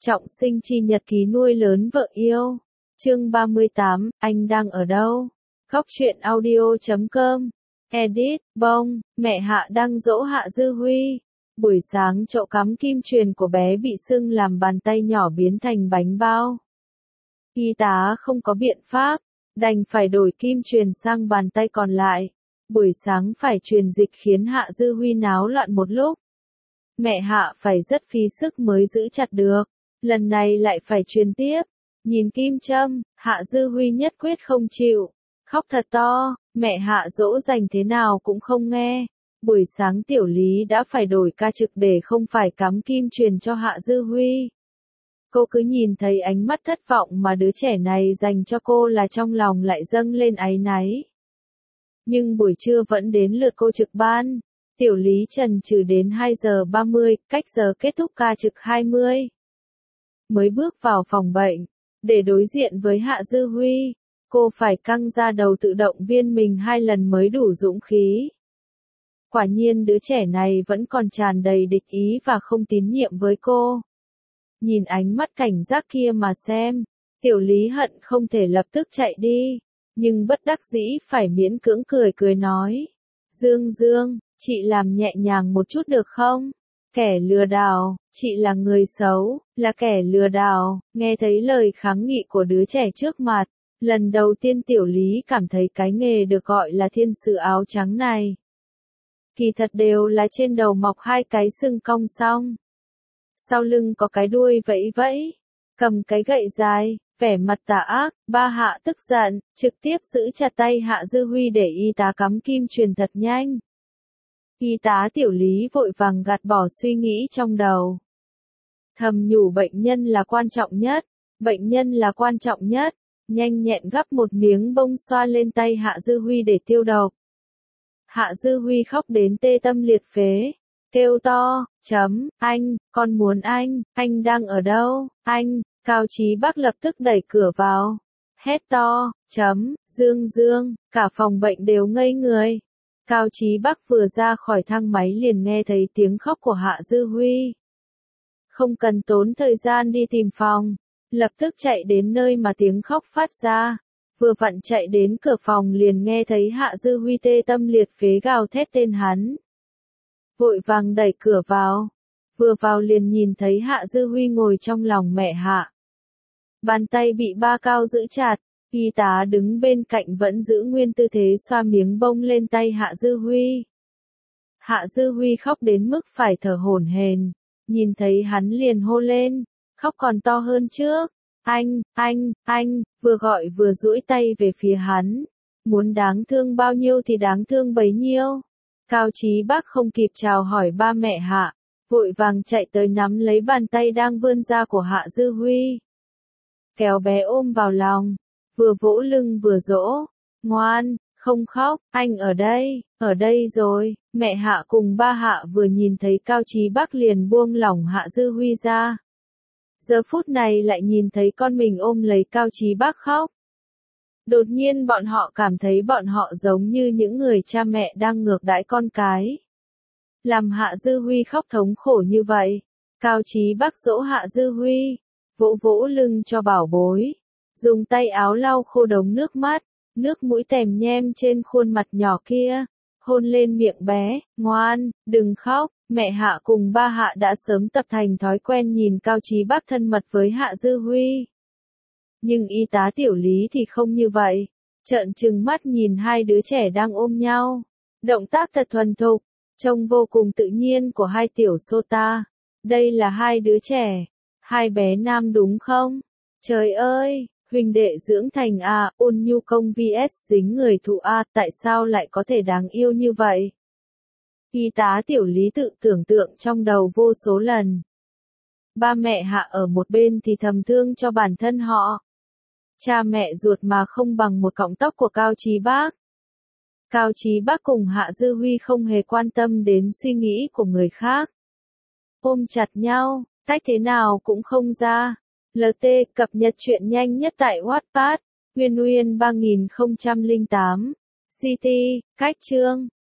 Trọng sinh chi nhật ký nuôi lớn vợ yêu. Chương 38, anh đang ở đâu? Góc truyện audio.com. Edit, bông, mẹ Hạ đang dỗ Hạ Dư Huy. Buổi sáng chậu cắm kim truyền của bé bị sưng làm bàn tay nhỏ biến thành bánh bao. Y tá không có biện pháp, đành phải đổi kim truyền sang bàn tay còn lại. Buổi sáng phải truyền dịch khiến Hạ Dư Huy náo loạn một lúc. Mẹ Hạ phải rất phí sức mới giữ chặt được. Lần này lại phải truyền tiếp. Nhìn kim châm, Hạ Dư Huy nhất quyết không chịu. Khóc thật to, mẹ Hạ dỗ dành thế nào cũng không nghe. Buổi sáng Tiểu Lý đã phải đổi ca trực để không phải cắm kim truyền cho Hạ Dư Huy. Cô cứ nhìn thấy ánh mắt thất vọng mà đứa trẻ này dành cho cô là trong lòng lại dâng lên áy náy. Nhưng buổi trưa vẫn đến lượt cô trực ban. Tiểu Lý chần chừ đến 2 giờ 30, cách giờ kết thúc ca trực 20. Mới bước vào phòng bệnh, để đối diện với Hạ Dư Huy, cô phải căng ra đầu tự động viên mình 2 lần mới đủ dũng khí. Quả nhiên đứa trẻ này vẫn còn tràn đầy địch ý và không tín nhiệm với cô. Nhìn ánh mắt cảnh giác kia mà xem, Tiểu Lý hận không thể lập tức chạy đi, nhưng bất đắc dĩ phải miễn cưỡng cười nói. Dương, chị làm nhẹ nhàng một chút được không? Kẻ lừa đảo, chị là người xấu, là kẻ lừa đảo. Nghe thấy lời kháng nghị của đứa trẻ trước mặt, lần đầu tiên Tiểu Lý cảm thấy cái nghề được gọi là thiên sứ áo trắng này. Kỳ thật đều là trên đầu mọc 2 cái sừng cong song. Sau lưng có cái đuôi vẫy vẫy, cầm cái gậy dài, vẻ mặt tà ác. Ba Hạ tức giận, trực tiếp giữ chặt tay Hạ Dư Huy để y tá cắm kim truyền thật nhanh. Y tá Tiểu Lý vội vàng gạt bỏ suy nghĩ trong đầu. Thầm nhủ bệnh nhân là quan trọng nhất, bệnh nhân là quan trọng nhất, nhanh nhẹn gắp một miếng bông xoa lên tay Hạ Dư Huy để tiêu độc. Hạ Dư Huy khóc đến tê tâm liệt phế, kêu to, anh, con muốn anh đang ở đâu, anh. Cao Chí Bắc lập tức đẩy cửa vào, hét to, Dương, cả phòng bệnh đều ngây người. Cao Chí Bắc vừa ra khỏi thang máy liền nghe thấy tiếng khóc của Hạ Dư Huy. Không cần tốn thời gian đi tìm phòng, lập tức chạy đến nơi mà tiếng khóc phát ra. Vừa vặn chạy đến cửa phòng liền nghe thấy Hạ Dư Huy tê tâm liệt phế gào thét tên hắn. Vội vàng đẩy cửa vào. Vừa vào liền nhìn thấy Hạ Dư Huy ngồi trong lòng mẹ Hạ. Bàn tay bị ba Cao giữ chặt. Y tá đứng bên cạnh vẫn giữ nguyên tư thế xoa miếng bông lên tay Hạ Dư Huy. Hạ Dư Huy khóc đến mức phải thở hổn hển, nhìn thấy hắn liền hô lên, khóc còn to hơn trước. Anh, vừa gọi vừa duỗi tay về phía hắn. Muốn đáng thương bao nhiêu thì đáng thương bấy nhiêu. Cao Chí Bắc không kịp chào hỏi ba mẹ Hạ, vội vàng chạy tới nắm lấy bàn tay đang vươn ra của Hạ Dư Huy. Kéo bé ôm vào lòng. Vừa vỗ lưng vừa dỗ, ngoan, không khóc, anh ở đây rồi. Mẹ Hạ cùng ba Hạ vừa nhìn thấy Cao Chí Bắc liền buông lỏng Hạ Dư Huy ra. Giờ phút này lại nhìn thấy con mình ôm lấy Cao Chí Bắc khóc. Đột nhiên bọn họ cảm thấy bọn họ giống như những người cha mẹ đang ngược đãi con cái. Làm Hạ Dư Huy khóc thống khổ như vậy. Cao Chí Bắc dỗ Hạ Dư Huy, vỗ lưng cho bảo bối. Dùng tay áo lau khô đống nước mắt, nước mũi tèm nhem trên khuôn mặt nhỏ kia, hôn lên miệng bé, ngoan, đừng khóc. Mẹ Hạ cùng ba Hạ đã sớm tập thành thói quen nhìn Cao Chí Bắc thân mật với Hạ Dư Huy. Nhưng y tá Tiểu Lý thì không như vậy, trợn trừng mắt nhìn 2 đứa trẻ đang ôm nhau. Động tác thật thuần thục, trông vô cùng tự nhiên của 2 tiểu sota. Đây là 2 đứa trẻ, 2 bé nam đúng không? Trời ơi! Huỳnh đệ dưỡng thành A, ôn nhu công vs dính người thụ A, tại sao lại có thể đáng yêu như vậy? Y tá Tiểu Lý tự tưởng tượng trong đầu vô số lần. Ba mẹ Hạ ở một bên thì thầm thương cho bản thân họ. Cha mẹ ruột mà không bằng một cọng tóc của Cao Chí Bắc. Cao Chí Bắc cùng Hạ Dư Huy không hề quan tâm đến suy nghĩ của người khác. Ôm chặt nhau, tách thế nào cũng không ra. LT cập nhật truyện nhanh nhất tại Wattpad, Nguyên 3008, CT, cách chương.